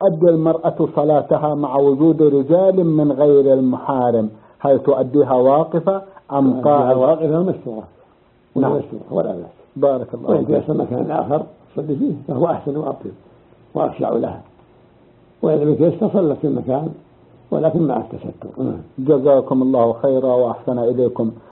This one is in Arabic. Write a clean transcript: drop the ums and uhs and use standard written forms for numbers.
تؤدي المرأة صلاتها مع وجود رجال من غير المحارم؟ هل تؤديها واقفة أم قاعدة؟ واقفة مستورة. نعم ولا بأس. بارك الله. وإن تيسر مكان آخر تصلي فيه فهو أحسن وأطيب وأخشع لها، وإذا لم يتيسر صلت في المكان ولكن مع التستر. جزاكم الله خيرا وأحسن إليكم.